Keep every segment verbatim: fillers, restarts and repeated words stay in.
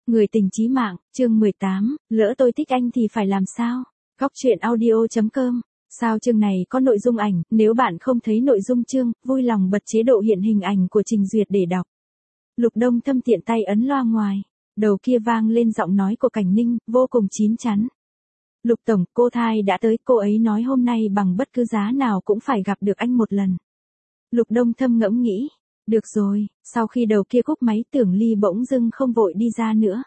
Người tình chí mạng, chương mười tám, lỡ tôi thích anh thì phải làm sao? Góc truyện audio.com. Sao chương này có nội dung ảnh, nếu bạn không thấy nội dung chương, vui lòng bật chế độ hiện hình ảnh của trình duyệt để đọc. Lục Đông Thâm tiện tay ấn loa ngoài, đầu kia vang lên giọng nói của Cảnh Ninh, vô cùng chín chắn. Lục Tổng, cô Thai đã tới, cô ấy nói hôm nay bằng bất cứ giá nào cũng phải gặp được anh một lần. Lục Đông Thâm ngẫm nghĩ. Được rồi, sau khi đầu kia cúp máy Tưởng Ly bỗng dưng không vội đi ra nữa.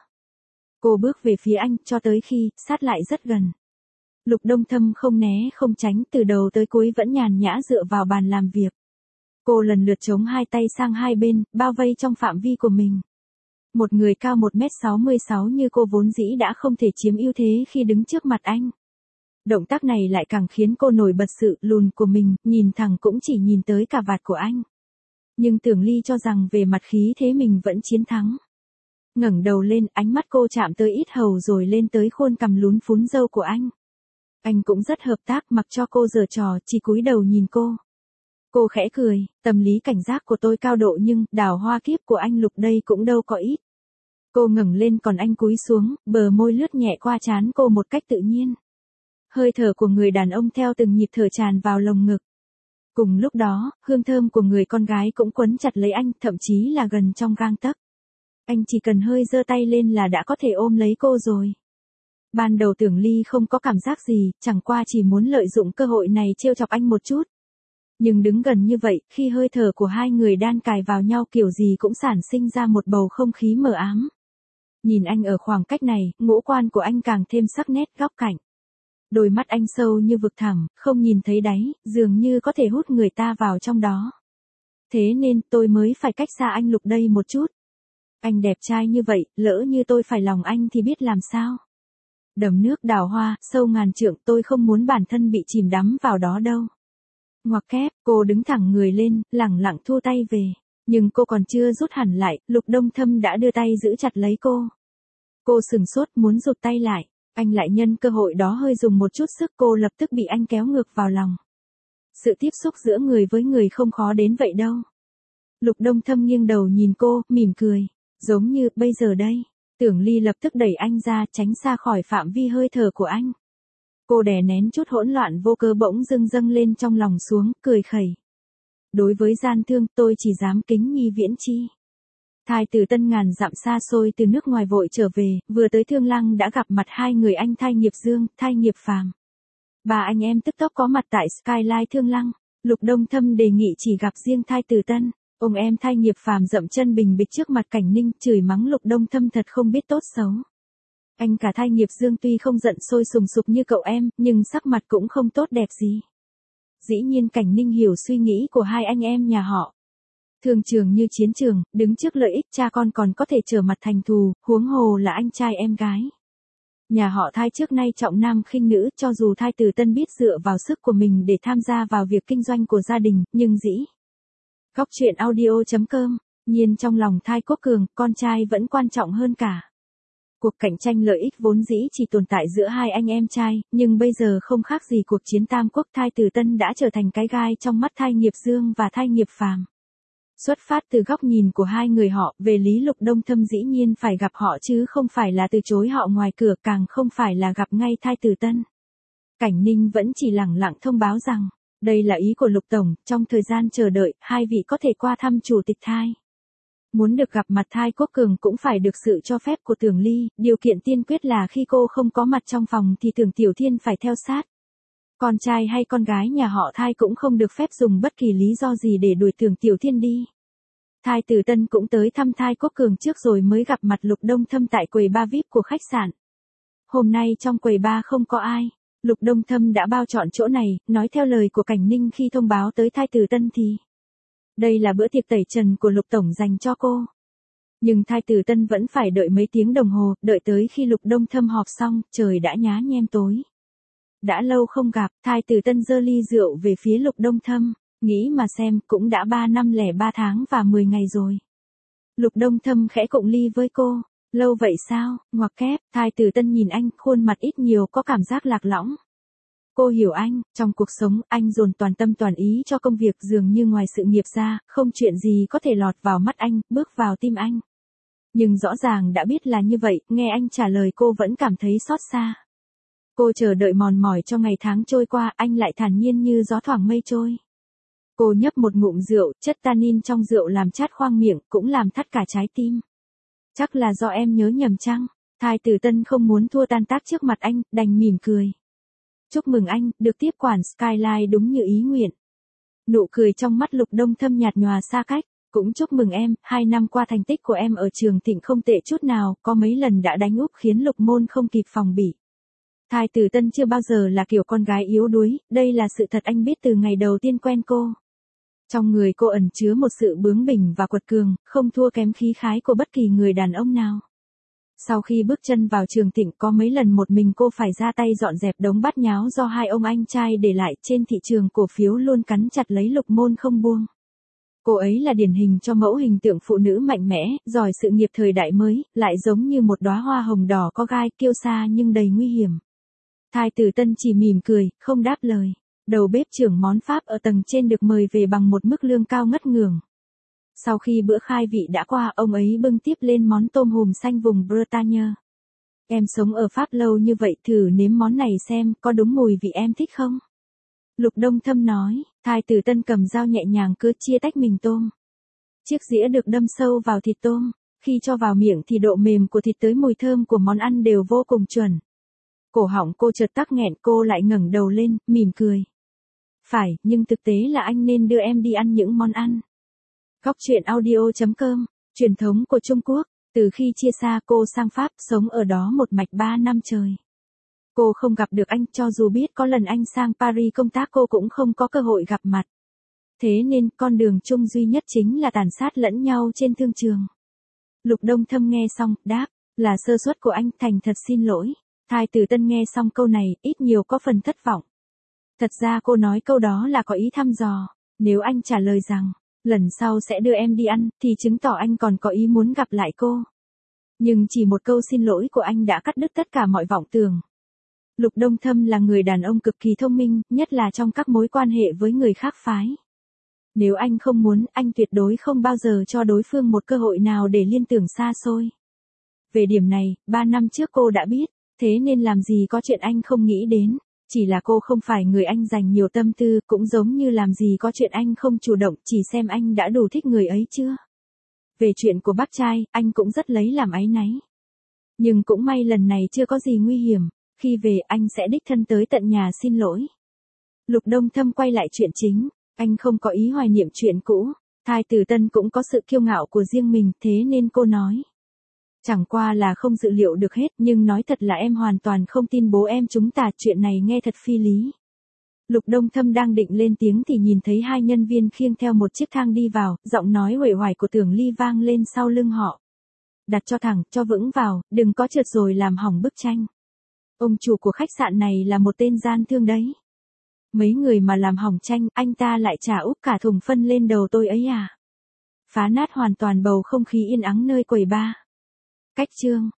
Cô bước về phía anh cho tới khi, sát lại rất gần. Lục Đông Thâm không né không tránh từ đầu tới cuối vẫn nhàn nhã dựa vào bàn làm việc. Cô lần lượt chống hai tay sang hai bên, bao vây trong phạm vi của mình. Một người cao một mét sáu mươi sáu như cô vốn dĩ đã không thể chiếm ưu thế khi đứng trước mặt anh. Động tác này lại càng khiến cô nổi bật sự lùn của mình, nhìn thẳng cũng chỉ nhìn tới cả vạt của anh. Nhưng Tưởng Ly cho rằng về mặt khí thế mình vẫn chiến thắng. Ngẩng đầu lên, ánh mắt cô chạm tới ít hầu rồi lên tới khuôn cằm lún phún râu của anh. Anh cũng rất hợp tác, mặc cho cô giở trò, chỉ cúi đầu nhìn cô. Cô khẽ cười, tâm lý cảnh giác của tôi cao độ nhưng đào hoa kiếp của anh Lục đây cũng đâu có ít. Cô ngẩng lên còn anh cúi xuống, bờ môi lướt nhẹ qua trán cô một cách tự nhiên. Hơi thở của người đàn ông theo từng nhịp thở tràn vào lồng ngực. Cùng lúc đó, hương thơm của người con gái cũng quấn chặt lấy anh, thậm chí là gần trong gang tấc. Anh chỉ cần hơi giơ tay lên là đã có thể ôm lấy cô rồi. Ban đầu Tưởng Ly không có cảm giác gì, chẳng qua chỉ muốn lợi dụng cơ hội này trêu chọc anh một chút. Nhưng đứng gần như vậy, khi hơi thở của hai người đan cài vào nhau kiểu gì cũng sản sinh ra một bầu không khí mờ ám. Nhìn anh ở khoảng cách này, ngũ quan của anh càng thêm sắc nét góc cạnh. Đôi mắt anh sâu như vực thẳm, không nhìn thấy đáy, dường như có thể hút người ta vào trong đó. Thế nên tôi mới phải cách xa anh Lục đây một chút. Anh đẹp trai như vậy, lỡ như tôi phải lòng anh thì biết làm sao. Đầm nước đào hoa, sâu ngàn trượng, tôi không muốn bản thân bị chìm đắm vào đó đâu. Ngoặc kép, cô đứng thẳng người lên, lẳng lặng thu tay về. Nhưng cô còn chưa rút hẳn lại, Lục Đông Thâm đã đưa tay giữ chặt lấy cô. Cô sừng sốt muốn rụt tay lại. Anh lại nhân cơ hội đó hơi dùng một chút sức, cô lập tức bị anh kéo ngược vào lòng. Sự tiếp xúc giữa người với người không khó đến vậy đâu. Lục Đông Thâm nghiêng đầu nhìn cô, mỉm cười. Giống như, bây giờ đây. Tưởng Ly lập tức đẩy anh ra, tránh xa khỏi phạm vi hơi thở của anh. Cô đè nén chút hỗn loạn vô cơ bỗng dưng dâng lên trong lòng xuống, cười khẩy. Đối với gian thương, tôi chỉ dám kính nhi viễn chi. Thai Từ Tân ngàn dặm xa xôi từ nước ngoài vội trở về, vừa tới Thương Lăng đã gặp mặt hai người anh Thai Nghiệp Dương, Thai Nghiệp Phàm. Ba anh em tức tốc có mặt tại Skyline Thương Lăng. Lục Đông Thâm đề nghị chỉ gặp riêng Thai Từ Tân. Ông em Thai Nghiệp Phàm dậm chân bình bịch trước mặt Cảnh Ninh, chửi mắng Lục Đông Thâm thật không biết tốt xấu. Anh cả Thai Nghiệp Dương tuy không giận sôi sùng sục như cậu em, nhưng sắc mặt cũng không tốt đẹp gì. Dĩ nhiên Cảnh Ninh hiểu suy nghĩ của hai anh em nhà họ. Thương trường như chiến trường, đứng trước lợi ích cha con còn có thể trở mặt thành thù, huống hồ là anh trai em gái. Nhà họ Thai trước nay trọng nam khinh nữ, cho dù Thai Từ Tân biết dựa vào sức của mình để tham gia vào việc kinh doanh của gia đình, nhưng dĩ. Góc truyện audio.com, nhiên trong lòng Thai Quốc Cường, con trai vẫn quan trọng hơn cả. Cuộc cạnh tranh lợi ích vốn dĩ chỉ tồn tại giữa hai anh em trai, nhưng bây giờ không khác gì cuộc chiến tam quốc. Thai Từ Tân đã trở thành cái gai trong mắt Thai Nghiệp Dương và Thai Nghiệp Phàm. Xuất phát từ góc nhìn của hai người họ, về lý Lục Đông Thâm dĩ nhiên phải gặp họ chứ không phải là từ chối họ ngoài cửa, càng không phải là gặp ngay Thai Từ Tân. Cảnh Ninh vẫn chỉ lẳng lặng thông báo rằng, đây là ý của Lục Tổng, trong thời gian chờ đợi, hai vị có thể qua thăm chủ tịch Thai. Muốn được gặp mặt Thai Quốc Cường cũng phải được sự cho phép của Tưởng Ly, điều kiện tiên quyết là khi cô không có mặt trong phòng thì Tưởng Tiểu Thiên phải theo sát. Con trai hay con gái nhà họ Thai cũng không được phép dùng bất kỳ lý do gì để đuổi Tưởng Tiểu Thiên đi. Thai Từ Tân cũng tới thăm Thai Quốc Cường trước rồi mới gặp mặt Lục Đông Thâm tại quầy bar vi ai pi của khách sạn. Hôm nay trong quầy bar không có ai. Lục Đông Thâm đã bao chọn chỗ này, nói theo lời của Cảnh Ninh khi thông báo tới Thai Từ Tân thì. Đây là bữa tiệc tẩy trần của Lục Tổng dành cho cô. Nhưng Thai Từ Tân vẫn phải đợi mấy tiếng đồng hồ, đợi tới khi Lục Đông Thâm họp xong, trời đã nhá nhem tối. Đã lâu không gặp, Thai Từ Tân giơ ly rượu về phía Lục Đông Thâm, nghĩ mà xem, cũng đã ba năm lẻ ba tháng và mười ngày rồi. Lục Đông Thâm khẽ cụng ly với cô, lâu vậy sao, ngoặc kép, Thai Từ Tân nhìn anh, khuôn mặt ít nhiều có cảm giác lạc lõng. Cô hiểu anh, trong cuộc sống, anh dồn toàn tâm toàn ý cho công việc dường như ngoài sự nghiệp ra, không chuyện gì có thể lọt vào mắt anh, bước vào tim anh. Nhưng rõ ràng đã biết là như vậy, nghe anh trả lời cô vẫn cảm thấy xót xa. Cô chờ đợi mòn mỏi cho ngày tháng trôi qua, anh lại thản nhiên như gió thoảng mây trôi. Cô nhấp một ngụm rượu, chất tannin trong rượu làm chát khoang miệng, cũng làm thắt cả trái tim. Chắc là do em nhớ nhầm chăng? Thai Tử Tân không muốn thua tan tác trước mặt anh, đành mỉm cười. Chúc mừng anh, được tiếp quản Skyline đúng như ý nguyện. Nụ cười trong mắt Lục Đông Thâm nhạt nhòa xa cách. Cũng chúc mừng em, hai năm qua thành tích của em ở Trường Thịnh không tệ chút nào, có mấy lần đã đánh úp khiến Lục Môn không kịp phòng bị. Thai Tử Tân chưa bao giờ là kiểu con gái yếu đuối, đây là sự thật anh biết từ ngày đầu tiên quen cô. Trong người cô ẩn chứa một sự bướng bỉnh và quật cường, không thua kém khí khái của bất kỳ người đàn ông nào. Sau khi bước chân vào Trường Thịnh có mấy lần một mình cô phải ra tay dọn dẹp đống bát nháo do hai ông anh trai để lại, trên thị trường cổ phiếu luôn cắn chặt lấy Lục Môn không buông. Cô ấy là điển hình cho mẫu hình tượng phụ nữ mạnh mẽ, giỏi sự nghiệp thời đại mới, lại giống như một đóa hoa hồng đỏ có gai, kiêu sa nhưng đầy nguy hiểm. Thai Tử Tân chỉ mỉm cười, không đáp lời. Đầu bếp trưởng món Pháp ở tầng trên được mời về bằng một mức lương cao ngất ngưởng. Sau khi bữa khai vị đã qua, ông ấy bưng tiếp lên món tôm hùm xanh vùng Bretagne. Em sống ở Pháp lâu như vậy, thử nếm món này xem, có đúng mùi vị em thích không? Lục Đông Thâm nói. Thai Tử Tân cầm dao nhẹ nhàng cưa chia tách mình tôm. Chiếc dĩa được đâm sâu vào thịt tôm, khi cho vào miệng thì độ mềm của thịt tới mùi thơm của món ăn đều vô cùng chuẩn. Cổ họng cô chợt tắc nghẹn, cô lại ngẩng đầu lên, mỉm cười. Phải, nhưng thực tế là anh nên đưa em đi ăn những món ăn. Góc truyện audio chấm com, truyền thống của Trung Quốc, từ khi chia xa cô sang Pháp sống ở đó một mạch ba năm trời. Cô không gặp được anh, cho dù biết có lần anh sang Paris công tác cô cũng không có cơ hội gặp mặt. Thế nên con đường chung duy nhất chính là tàn sát lẫn nhau trên thương trường. Lục Đông Thâm nghe xong, đáp, là sơ suất của anh, thành thật xin lỗi. Thai Tử Tân nghe xong câu này, ít nhiều có phần thất vọng. Thật ra cô nói câu đó là có ý thăm dò, nếu anh trả lời rằng, lần sau sẽ đưa em đi ăn, thì chứng tỏ anh còn có ý muốn gặp lại cô. Nhưng chỉ một câu xin lỗi của anh đã cắt đứt tất cả mọi vọng tưởng. Lục Đông Thâm là người đàn ông cực kỳ thông minh, nhất là trong các mối quan hệ với người khác phái. Nếu anh không muốn, anh tuyệt đối không bao giờ cho đối phương một cơ hội nào để liên tưởng xa xôi. Về điểm này, ba năm trước cô đã biết, thế nên làm gì có chuyện anh không nghĩ đến. Chỉ là cô không phải người anh dành nhiều tâm tư, cũng giống như làm gì có chuyện anh không chủ động, chỉ xem anh đã đủ thích người ấy chưa. Về chuyện của bác trai, anh cũng rất lấy làm áy náy. Nhưng cũng may lần này chưa có gì nguy hiểm, khi về anh sẽ đích thân tới tận nhà xin lỗi. Lục Đông Thâm quay lại chuyện chính, anh không có ý hoài niệm chuyện cũ, Thai Tử Tân cũng có sự kiêu ngạo của riêng mình, thế nên cô nói. Chẳng qua là không dự liệu được hết, nhưng nói thật là em hoàn toàn không tin bố em chúng ta, chuyện này nghe thật phi lý. Lục Đông Thâm đang định lên tiếng thì nhìn thấy hai nhân viên khiêng theo một chiếc thang đi vào, giọng nói uể oải của Tưởng Ly vang lên sau lưng họ. Đặt cho thẳng, cho vững vào, đừng có trượt rồi làm hỏng bức tranh. Ông chủ của khách sạn này là một tên gian thương đấy. Mấy người mà làm hỏng tranh, anh ta lại trả úp cả thùng phân lên đầu tôi ấy à. Phá nát hoàn toàn bầu không khí yên ắng nơi quầy bar. Cách chương.